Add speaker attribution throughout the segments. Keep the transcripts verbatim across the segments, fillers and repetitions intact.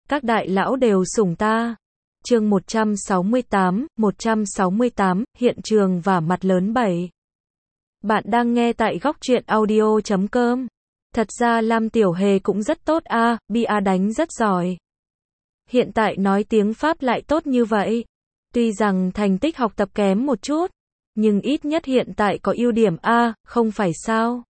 Speaker 1: Các đại lão đều sủng ta. Chương một trăm sáu mươi tám, một trăm sáu mươi tám, hiện trường và mặt lớn bảy. Bạn đang nghe tại góc truyện audio chấm com. Thật ra Lam Tiểu Hề cũng rất tốt a, à, bia đánh rất giỏi. Hiện tại nói tiếng Pháp lại tốt như vậy. Tuy rằng thành tích học tập kém một chút, nhưng ít nhất hiện tại có ưu điểm a, à, không phải sao?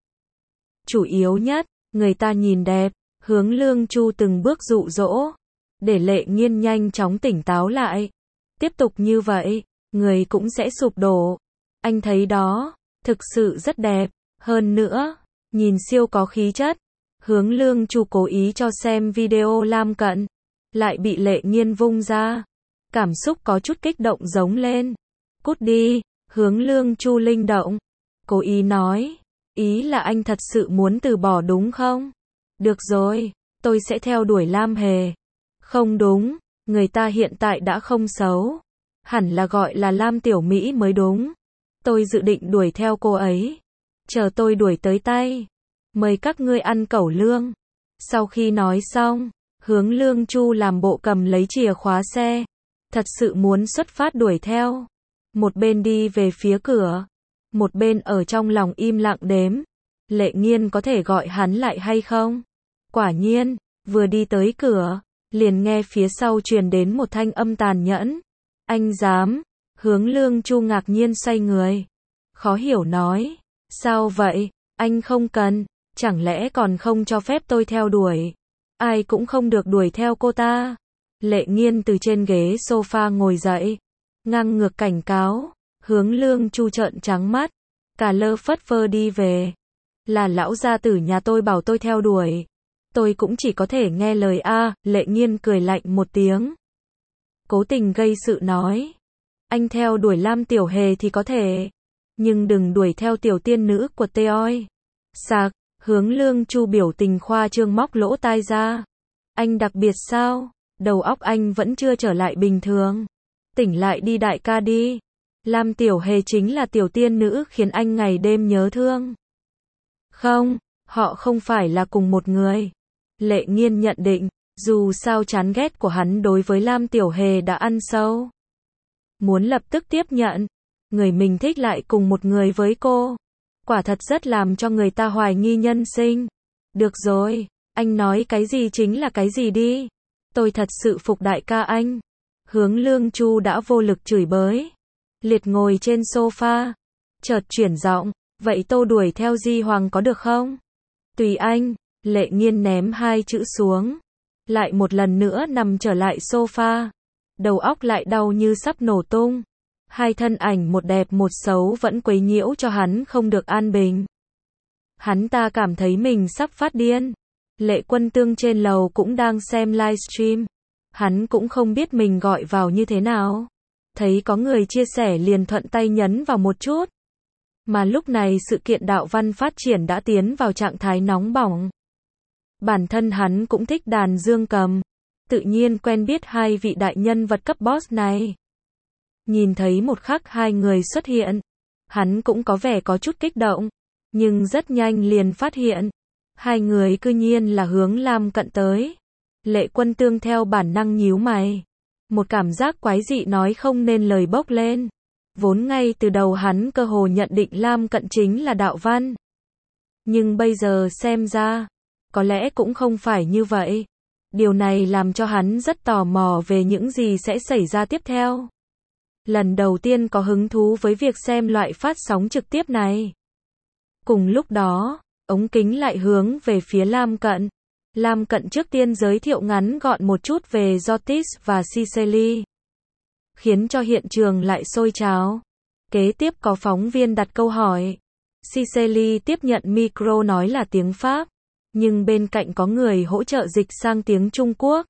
Speaker 1: Chủ yếu nhất, người ta nhìn đẹp, Hướng Lương Chu từng bước dụ dỗ, để Lệ Nghiên nhanh chóng tỉnh táo lại. Tiếp tục như vậy, người cũng sẽ sụp đổ. Anh thấy đó, thực sự rất đẹp, hơn nữa, nhìn siêu có khí chất. Hướng Lương Chu cố ý cho xem video Lam Cận, lại bị Lệ Nghiên vung ra. Cảm xúc có chút kích động giống lên. Cút đi, Hướng Lương Chu linh động. Cố ý nói, ý là anh thật sự muốn từ bỏ đúng không? Được rồi, tôi sẽ theo đuổi Lam Hề. Không đúng, người ta hiện tại đã không xấu. Hẳn là gọi là Lam Tiểu Mỹ mới đúng. Tôi dự định đuổi theo cô ấy. Chờ tôi đuổi tới tay, mời các ngươi ăn cẩu lương. Sau khi nói xong, Hướng Lương Chu làm bộ cầm lấy chìa khóa xe. Thật sự muốn xuất phát đuổi theo. Một bên đi về phía cửa, một bên ở trong lòng im lặng đếm. Lệ Nghiên có thể gọi hắn lại hay không? Quả nhiên, vừa đi tới cửa, liền nghe phía sau truyền đến một thanh âm tàn nhẫn. Anh dám? Hướng Lương Chu ngạc nhiên xoay người. Khó hiểu nói. Sao vậy? Anh không cần. Chẳng lẽ còn không cho phép tôi theo đuổi? Ai cũng không được đuổi theo cô ta. Lệ Nghiên từ trên ghế sofa ngồi dậy, ngang ngược cảnh cáo. Hướng Lương Chu trợn trắng mắt, cả lơ phất phơ đi về. Là lão gia tử nhà tôi bảo tôi theo đuổi. Tôi cũng chỉ có thể nghe lời a. Lệ Nghiên cười lạnh một tiếng, cố tình gây sự nói. Anh theo đuổi Lam Tiểu Hề thì có thể, nhưng đừng đuổi theo tiểu tiên nữ của Teoi. Sạc, Hướng Lương Chu biểu tình khoa trương móc lỗ tai ra. Anh đặc biệt sao? Đầu óc anh vẫn chưa trở lại bình thường. Tỉnh lại đi đại ca đi. Lam Tiểu Hề chính là tiểu tiên nữ khiến anh ngày đêm nhớ thương. Không, họ không phải là cùng một người. Lệ Nghiên nhận định, dù sao chán ghét của hắn đối với Lam Tiểu Hề đã ăn sâu. Muốn lập tức tiếp nhận, người mình thích lại cùng một người với cô. Quả thật rất làm cho người ta hoài nghi nhân sinh. Được rồi, anh nói cái gì chính là cái gì đi. Tôi thật sự phục đại ca anh. Hướng Lương Chu đã vô lực chửi bới. Liệt ngồi trên sofa, chợt chuyển giọng, vậy tôi đuổi theo Di Hoàng có được không? Tùy anh. Lệ Nghiên ném hai chữ xuống, lại một lần nữa nằm trở lại sofa. Đầu óc lại đau như sắp nổ tung. Hai thân ảnh một đẹp một xấu vẫn quấy nhiễu cho hắn không được an bình. Hắn ta cảm thấy mình sắp phát điên. Lệ Quân Tương trên lầu cũng đang xem livestream. Hắn cũng không biết mình gọi vào như thế nào. Thấy có người chia sẻ liền thuận tay nhấn vào một chút. Mà lúc này sự kiện đạo văn phát triển đã tiến vào trạng thái nóng bỏng. Bản thân hắn cũng thích đàn dương cầm. Tự nhiên quen biết hai vị đại nhân vật cấp boss này. Nhìn thấy một khắc hai người xuất hiện, hắn cũng có vẻ có chút kích động. Nhưng rất nhanh liền phát hiện, hai người cư nhiên là Hướng Lam Cận tới. Lệ Quân Tương theo bản năng nhíu mày. Một cảm giác quái dị nói không nên lời bốc lên. Vốn ngay từ đầu hắn cơ hồ nhận định Lam Cận chính là đạo văn. Nhưng bây giờ xem ra, có lẽ cũng không phải như vậy. Điều này làm cho hắn rất tò mò về những gì sẽ xảy ra tiếp theo. Lần đầu tiên có hứng thú với việc xem loại phát sóng trực tiếp này. Cùng lúc đó, ống kính lại hướng về phía Lam Cận. Lam Cận trước tiên giới thiệu ngắn gọn một chút về Jotis và Cicely, khiến cho hiện trường lại sôi trào. Kế tiếp có phóng viên đặt câu hỏi. Cicely tiếp nhận micro nói là tiếng Pháp, nhưng bên cạnh có người hỗ trợ dịch sang tiếng Trung Quốc.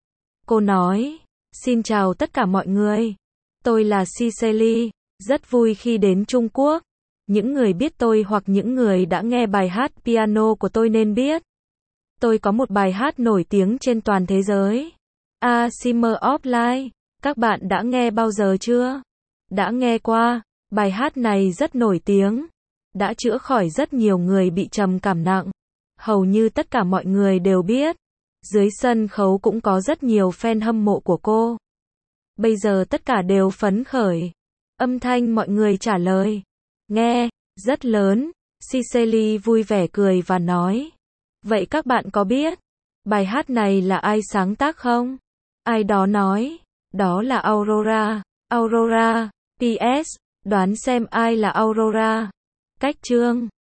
Speaker 1: Cô nói, xin chào tất cả mọi người. Tôi là Cicely, rất vui khi đến Trung Quốc. Những người biết tôi hoặc những người đã nghe bài hát piano của tôi nên biết. Tôi có một bài hát nổi tiếng trên toàn thế giới. A Shimmer of Light. Các bạn đã nghe bao giờ chưa? Đã nghe qua. Bài hát này rất nổi tiếng. Đã chữa khỏi rất nhiều người bị trầm cảm nặng. Hầu như tất cả mọi người đều biết. Dưới sân khấu cũng có rất nhiều fan hâm mộ của cô. Bây giờ tất cả đều phấn khởi. Âm thanh mọi người trả lời. Nghe, rất lớn. Cicely vui vẻ cười và nói. Vậy các bạn có biết bài hát này là ai sáng tác không? Ai đó nói. Đó là Aurora. Aurora. pê ét. Đoán xem ai là Aurora. Cách chương.